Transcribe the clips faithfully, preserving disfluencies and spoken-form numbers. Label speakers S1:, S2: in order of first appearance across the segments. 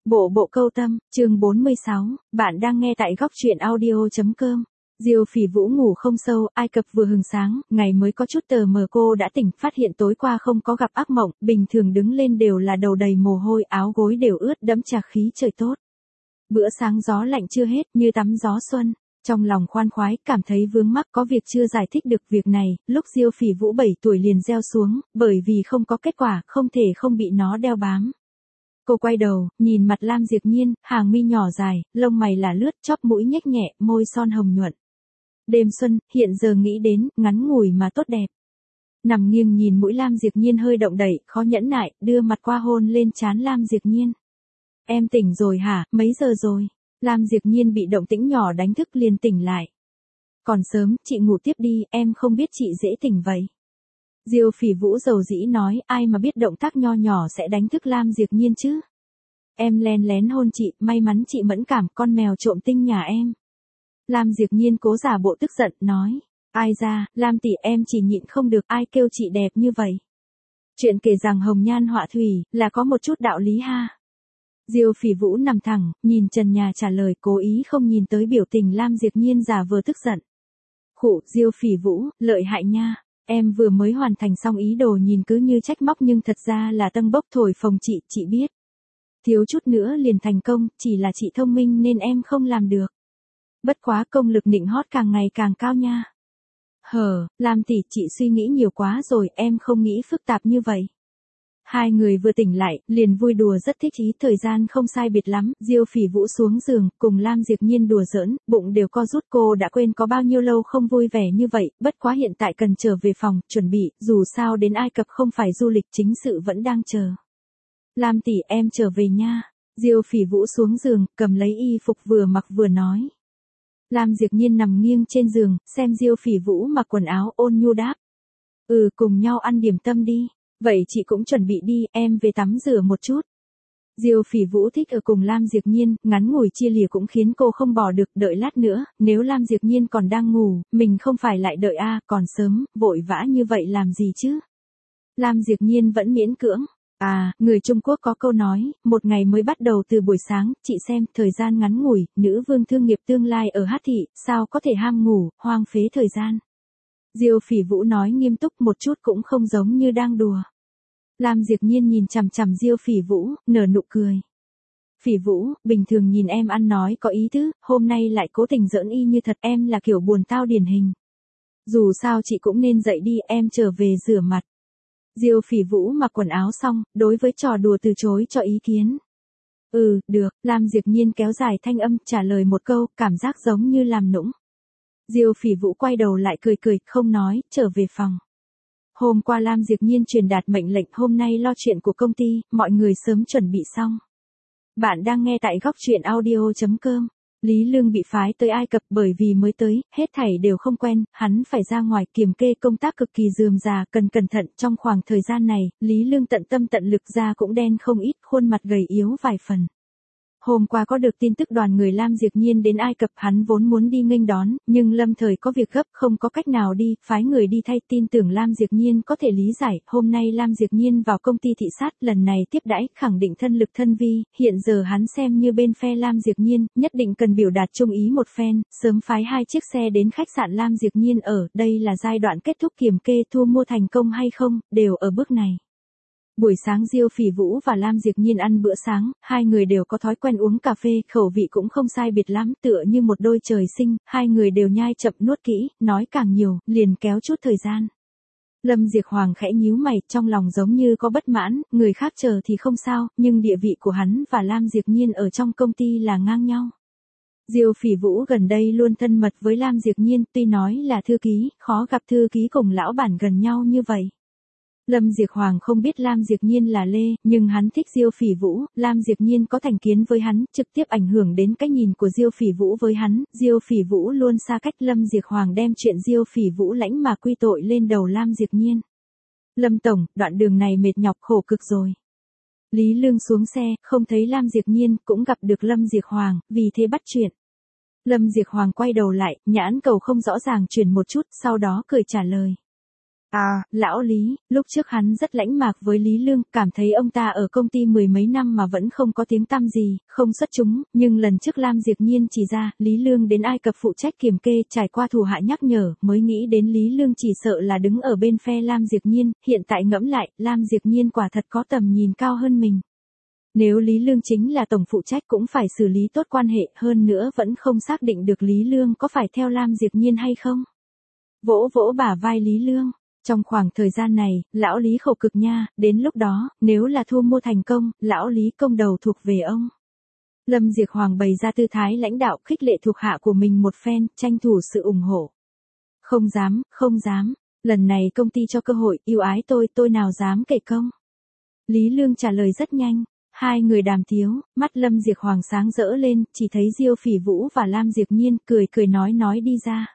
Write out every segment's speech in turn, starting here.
S1: Bộ bộ câu tâm, chương bốn mươi sáu, bạn đang nghe tại góc truyện audio.com. Diêu Phỉ Vũ ngủ không sâu, Ai Cập vừa hừng sáng, ngày mới có chút tờ mờ cô đã tỉnh, phát hiện tối qua không có gặp ác mộng, bình thường đứng lên đều là đầu đầy mồ hôi, áo gối đều ướt đẫm trà khí trời tốt. Bữa sáng gió lạnh chưa hết, như tắm gió xuân, trong lòng khoan khoái, cảm thấy vướng mắc có việc chưa giải thích được việc này, lúc Diêu Phỉ Vũ bảy tuổi liền gieo xuống, bởi vì không có kết quả, không thể không bị nó đeo bám. Cô quay đầu, nhìn mặt Lam Diệp Nhiên, hàng mi nhỏ dài, lông mày là lướt, chóp mũi nhếch nhẹ, môi son hồng nhuận. Đêm xuân, hiện giờ nghĩ đến, ngắn ngủi mà tốt đẹp. Nằm nghiêng nhìn mũi Lam Diệp Nhiên hơi động đậy, khó nhẫn nại, đưa mặt qua hôn lên trán Lam Diệp Nhiên. Em tỉnh rồi hả, mấy giờ rồi? Lam Diệp Nhiên bị động tĩnh nhỏ đánh thức liền tỉnh lại. Còn sớm, chị ngủ tiếp đi, em không biết chị dễ tỉnh vậy. Diêu Phỉ Vũ dầu dĩ nói, ai mà biết động tác nho nhỏ sẽ đánh thức Lam Diệp Nhiên chứ. Em len lén hôn chị, may mắn chị mẫn cảm, con mèo trộm tinh nhà em. Lam Diệp Nhiên cố giả bộ tức giận, nói, ai ra, Lam tỷ em chỉ nhịn không được, ai kêu chị đẹp như vậy. Chuyện kể rằng hồng nhan họa thủy, là có một chút đạo lý ha. Diêu Phỉ Vũ nằm thẳng, nhìn trần nhà trả lời, cố ý không nhìn tới biểu tình Lam Diệp Nhiên giả vờ tức giận. Khụ, Diêu Phỉ Vũ, lợi hại nha. Em vừa mới hoàn thành xong ý đồ nhìn cứ như trách móc nhưng thật ra là tâng bốc thổi phồng chị, chị biết. Thiếu chút nữa liền thành công, chỉ là chị thông minh nên em không làm được. Bất quá công lực nịnh hót càng ngày càng cao nha. Hờ, Lam tỷ, chị suy nghĩ nhiều quá rồi, em không nghĩ phức tạp như vậy. Hai người vừa tỉnh lại, liền vui đùa rất thích ý, thời gian không sai biệt lắm, Diêu Phỉ Vũ xuống giường, cùng Lam Diệp Nhiên đùa giỡn, bụng đều co rút, cô đã quên có bao nhiêu lâu không vui vẻ như vậy, bất quá hiện tại cần trở về phòng, chuẩn bị, dù sao đến Ai Cập không phải du lịch, chính sự vẫn đang chờ. Lam tỷ, em trở về nha. Diêu Phỉ Vũ xuống giường, cầm lấy y phục vừa mặc vừa nói. Lam Diệp Nhiên nằm nghiêng trên giường, xem Diêu Phỉ Vũ mặc quần áo, ôn nhu đáp. Ừ, cùng nhau ăn điểm tâm đi. Vậy chị cũng chuẩn bị đi, em về tắm rửa một chút. Diêu Phỉ Vũ thích ở cùng Lam Diệp Nhiên, ngắn ngủi chia lìa cũng khiến cô không bỏ được, đợi lát nữa, nếu Lam Diệp Nhiên còn đang ngủ, mình không phải lại đợi a, à, còn sớm, vội vã như vậy làm gì chứ? Lam Diệp Nhiên vẫn miễn cưỡng. À, người Trung Quốc có câu nói, một ngày mới bắt đầu từ buổi sáng, chị xem, thời gian ngắn ngủi, nữ vương thương nghiệp tương lai ở Hát Thị, sao có thể ham ngủ, hoang phế thời gian. Diêu Phỉ Vũ nói nghiêm túc một chút cũng không giống như đang đùa. Lam Diệp Nhiên nhìn chằm chằm Diêu Phỉ Vũ, nở nụ cười. Phỉ Vũ, bình thường nhìn em ăn nói có ý tứ, hôm nay lại cố tình giỡn y như thật, em là kiểu buồn tao điển hình. Dù sao chị cũng nên dậy đi, em trở về rửa mặt. Diêu Phỉ Vũ mặc quần áo xong, đối với trò đùa từ chối cho ý kiến. Ừ, được, Lam Diệp Nhiên kéo dài thanh âm, trả lời một câu, cảm giác giống như làm nũng. Diêu Phỉ Vũ quay đầu lại cười cười, không nói, trở về phòng. Hôm qua Lam Diệp Nhiên truyền đạt mệnh lệnh, hôm nay lo chuyện của công ty, mọi người sớm chuẩn bị xong. Bạn đang nghe tại góc truyện audio.com. Lý Lương bị phái tới Ai Cập bởi vì mới tới, hết thảy đều không quen, hắn phải ra ngoài kiểm kê công tác cực kỳ rườm rà, cần cẩn thận. Trong khoảng thời gian này, Lý Lương tận tâm tận lực, da cũng đen không ít, khuôn mặt gầy yếu vài phần. Hôm qua có được tin tức đoàn người Lam Diệp Nhiên đến Ai Cập, hắn vốn muốn đi nghênh đón, nhưng lâm thời có việc gấp, không có cách nào đi, phái người đi thay, tin tưởng Lam Diệp Nhiên có thể lý giải. Hôm nay Lam Diệp Nhiên vào công ty thị sát, lần này tiếp đãi, khẳng định thân lực thân vi, hiện giờ hắn xem như bên phe Lam Diệp Nhiên, nhất định cần biểu đạt trung ý một phen, sớm phái hai chiếc xe đến khách sạn Lam Diệp Nhiên ở, đây là giai đoạn kết thúc kiểm kê, thu mua thành công hay không, đều ở bước này. Buổi sáng Diêu Phỉ Vũ và Lam Diệp Nhiên ăn bữa sáng, hai người đều có thói quen uống cà phê, khẩu vị cũng không sai biệt lắm, tựa như một đôi trời sinh, hai người đều nhai chậm nuốt kỹ, nói càng nhiều, liền kéo chút thời gian. Lâm Diệp Hoàng khẽ nhíu mày, trong lòng giống như có bất mãn, người khác chờ thì không sao, nhưng địa vị của hắn và Lam Diệp Nhiên ở trong công ty là ngang nhau. Diêu Phỉ Vũ gần đây luôn thân mật với Lam Diệp Nhiên, tuy nói là thư ký, khó gặp thư ký cùng lão bản gần nhau như vậy. Lâm Diệp Hoàng không biết Lam Diệp Nhiên là Lê, nhưng hắn thích Diêu Phỉ Vũ, Lam Diệp Nhiên có thành kiến với hắn, trực tiếp ảnh hưởng đến cái nhìn của Diêu Phỉ Vũ với hắn, Diêu Phỉ Vũ luôn xa cách, Lâm Diệp Hoàng đem chuyện Diêu Phỉ Vũ lãnh mà quy tội lên đầu Lam Diệp Nhiên. Lâm Tổng, đoạn đường này mệt nhọc khổ cực rồi. Lý Lương xuống xe, không thấy Lam Diệp Nhiên, cũng gặp được Lâm Diệp Hoàng, vì thế bắt chuyện. Lâm Diệp Hoàng quay đầu lại, nhãn cầu không rõ ràng chuyển một chút, sau đó cười trả lời. À, lão Lý, lúc trước hắn rất lãnh mạc với Lý Lương, cảm thấy ông ta ở công ty mười mấy năm mà vẫn không có tiếng tăm gì, không xuất chúng, nhưng lần trước Lam Diệp Nhiên chỉ ra, Lý Lương đến Ai Cập phụ trách kiểm kê, trải qua thủ hạ nhắc nhở, mới nghĩ đến Lý Lương chỉ sợ là đứng ở bên phe Lam Diệp Nhiên, hiện tại ngẫm lại, Lam Diệp Nhiên quả thật có tầm nhìn cao hơn mình. Nếu Lý Lương chính là tổng phụ trách cũng phải xử lý tốt quan hệ, hơn nữa vẫn không xác định được Lý Lương có phải theo Lam Diệp Nhiên hay không. Vỗ vỗ bả vai Lý Lương. Trong khoảng thời gian này, lão Lý khổ cực nha, đến lúc đó, nếu là thu mua thành công, lão Lý công đầu thuộc về ông. Lâm Diệp Hoàng bày ra tư thái lãnh đạo khích lệ thuộc hạ của mình một phen, tranh thủ sự ủng hộ. Không dám, không dám, lần này công ty cho cơ hội, yêu ái tôi, tôi nào dám kể công. Lý Lương trả lời rất nhanh, hai người đàm tiếu, mắt Lâm Diệp Hoàng sáng rỡ lên, chỉ thấy Diêu Phỉ Vũ và Lam Diệp Nhiên cười cười nói nói đi ra.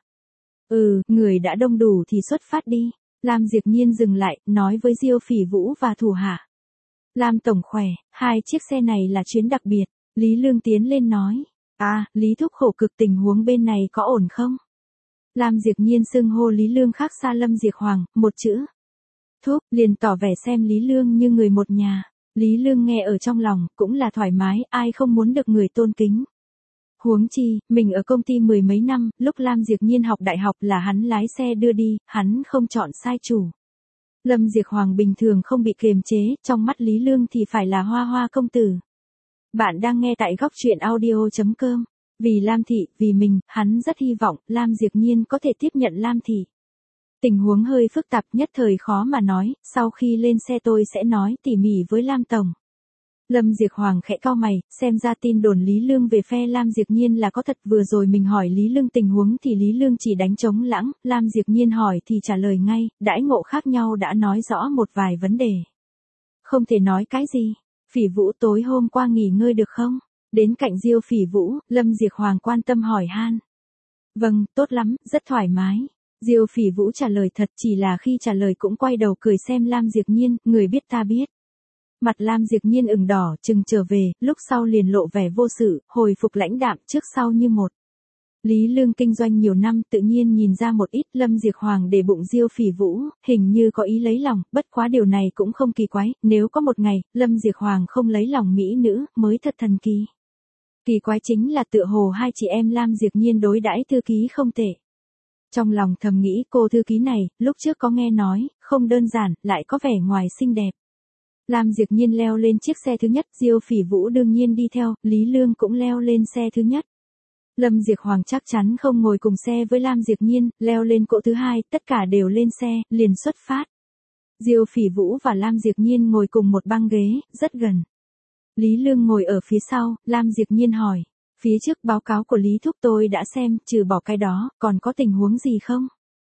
S1: Ừ, người đã đông đủ thì xuất phát đi. Lam Diệp Nhiên dừng lại, nói với Diêu Phỉ Vũ và thủ hạ. Lam tổng khỏe, hai chiếc xe này là chuyến đặc biệt. Lý Lương tiến lên nói. À, Lý thúc khổ cực, tình huống bên này có ổn không? Lam Diệp Nhiên xưng hô Lý Lương khác xa Lâm Diệp Hoàng, một chữ. Thúc, liền tỏ vẻ xem Lý Lương như người một nhà. Lý Lương nghe ở trong lòng, cũng là thoải mái, ai không muốn được người tôn kính. Huống chi, mình ở công ty mười mấy năm, lúc Lam Diệp Nhiên học đại học là hắn lái xe đưa đi, hắn không chọn sai chủ. Lâm Diệp Hoàng bình thường không bị kiềm chế, trong mắt Lý Lương thì phải là hoa hoa công tử. Bạn đang nghe tại góc truyện audio chấm com. Vì Lam Thị, vì mình, hắn rất hy vọng Lam Diệp Nhiên có thể tiếp nhận Lam Thị. Tình huống hơi phức tạp, nhất thời khó mà nói, sau khi lên xe tôi sẽ nói tỉ mỉ với Lam Tổng. Lâm Diệp Hoàng khẽ cau mày, xem ra tin đồn Lý Lương về phe Lam Diệp Nhiên là có thật, vừa rồi mình hỏi Lý Lương tình huống thì Lý Lương chỉ đánh trống lãng, Lam Diệp Nhiên hỏi thì trả lời ngay, đãi ngộ khác nhau đã nói rõ một vài vấn đề. Không thể nói cái gì, Phỉ Vũ tối hôm qua nghỉ ngơi được không? Đến cạnh Diêu Phỉ Vũ, Lâm Diệp Hoàng quan tâm hỏi han. Vâng, tốt lắm, rất thoải mái. Diêu Phỉ Vũ trả lời thật, chỉ là khi trả lời cũng quay đầu cười xem Lam Diệp Nhiên, người biết ta biết. Mặt Lam Diệp Nhiên ửng đỏ, chừng trở về, lúc sau liền lộ vẻ vô sự, hồi phục lãnh đạm trước sau như một. Lý Lương kinh doanh nhiều năm tự nhiên nhìn ra một ít, Lâm Diệp Hoàng để bụng Diêu Phỉ Vũ, hình như có ý lấy lòng, bất quá điều này cũng không kỳ quái, nếu có một ngày, Lâm Diệp Hoàng không lấy lòng mỹ nữ, mới thật thần kỳ. Kỳ quái chính là tựa hồ hai chị em Lam Diệp Nhiên đối đãi thư ký không tệ. Trong lòng thầm nghĩ cô thư ký này, lúc trước có nghe nói, không đơn giản, lại có vẻ ngoài xinh đẹp. Lam Diệp Nhiên leo lên chiếc xe thứ nhất, Diêu Phỉ Vũ đương nhiên đi theo, Lý Lương cũng leo lên xe thứ nhất. Lâm Diệp Hoàng chắc chắn không ngồi cùng xe với Lam Diệp Nhiên, leo lên cỗ thứ hai, tất cả đều lên xe, liền xuất phát. Diêu Phỉ Vũ và Lam Diệp Nhiên ngồi cùng một băng ghế, rất gần. Lý Lương ngồi ở phía sau, Lam Diệp Nhiên hỏi, phía trước báo cáo của Lý Thúc tôi đã xem, trừ bỏ cái đó, còn có tình huống gì không?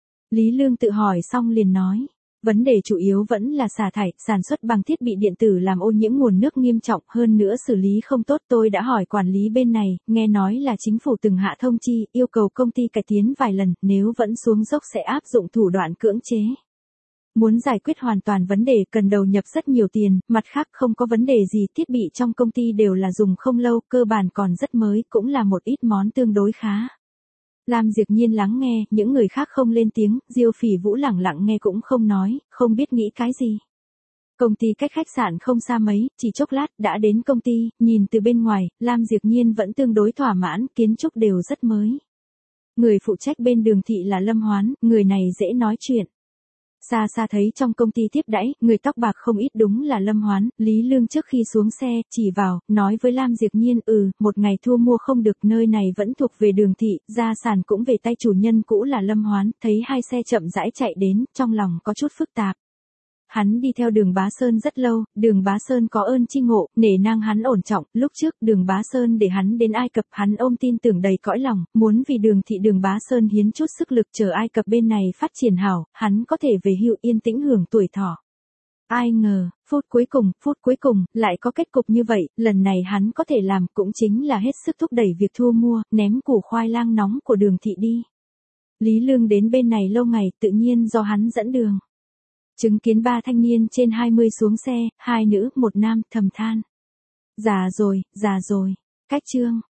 S1: Lý Lương tự hỏi xong liền nói. Vấn đề chủ yếu vẫn là xả thải, sản xuất bằng thiết bị điện tử làm ô nhiễm nguồn nước nghiêm trọng, hơn nữa xử lý không tốt. Tôi đã hỏi quản lý bên này, nghe nói là chính phủ từng hạ thông chi, yêu cầu công ty cải tiến vài lần, nếu vẫn xuống dốc sẽ áp dụng thủ đoạn cưỡng chế. Muốn giải quyết hoàn toàn vấn đề cần đầu nhập rất nhiều tiền, mặt khác không có vấn đề gì, thiết bị trong công ty đều là dùng không lâu, cơ bản còn rất mới, cũng là một ít món tương đối khá. Lam Diệp Nhiên lắng nghe, những người khác không lên tiếng, Diêu Phỉ Vũ lẳng lặng nghe cũng không nói, không biết nghĩ cái gì. Công ty cách khách sạn không xa mấy, chỉ chốc lát đã đến công ty, nhìn từ bên ngoài, Lam Diệp Nhiên vẫn tương đối thỏa mãn, kiến trúc đều rất mới. Người phụ trách bên Đường Thị là Lâm Hoán, người này dễ nói chuyện. Xa xa thấy trong công ty tiếp đãi, người tóc bạc không ít đúng là Lâm Hoán, Lý Lương trước khi xuống xe, chỉ vào, nói với Lam Diệp Nhiên, ừ, một ngày thu mua không được, nơi này vẫn thuộc về Đường Thị, gia sản cũng về tay chủ nhân cũ là Lâm Hoán, thấy hai xe chậm rãi chạy đến, trong lòng có chút phức tạp. Hắn đi theo Đường Bá Sơn rất lâu, Đường Bá Sơn có ơn chi ngộ, nể nang hắn ổn trọng, lúc trước Đường Bá Sơn để hắn đến Ai Cập, hắn ôm tin tưởng đầy cõi lòng, muốn vì Đường Thị Đường Bá Sơn hiến chút sức lực chờ Ai Cập bên này phát triển hảo, hắn có thể về hưu yên tĩnh hưởng tuổi thọ. Ai ngờ, phút cuối cùng, phút cuối cùng, lại có kết cục như vậy, lần này hắn có thể làm cũng chính là hết sức thúc đẩy việc thu mua, ném củ khoai lang nóng của Đường Thị đi. Lý Lương đến bên này lâu ngày, tự nhiên do hắn dẫn đường. Chứng kiến ba thanh niên trên hai mươi xuống xe, hai nữ, một nam, thầm than. Già rồi, già rồi. Cách chương.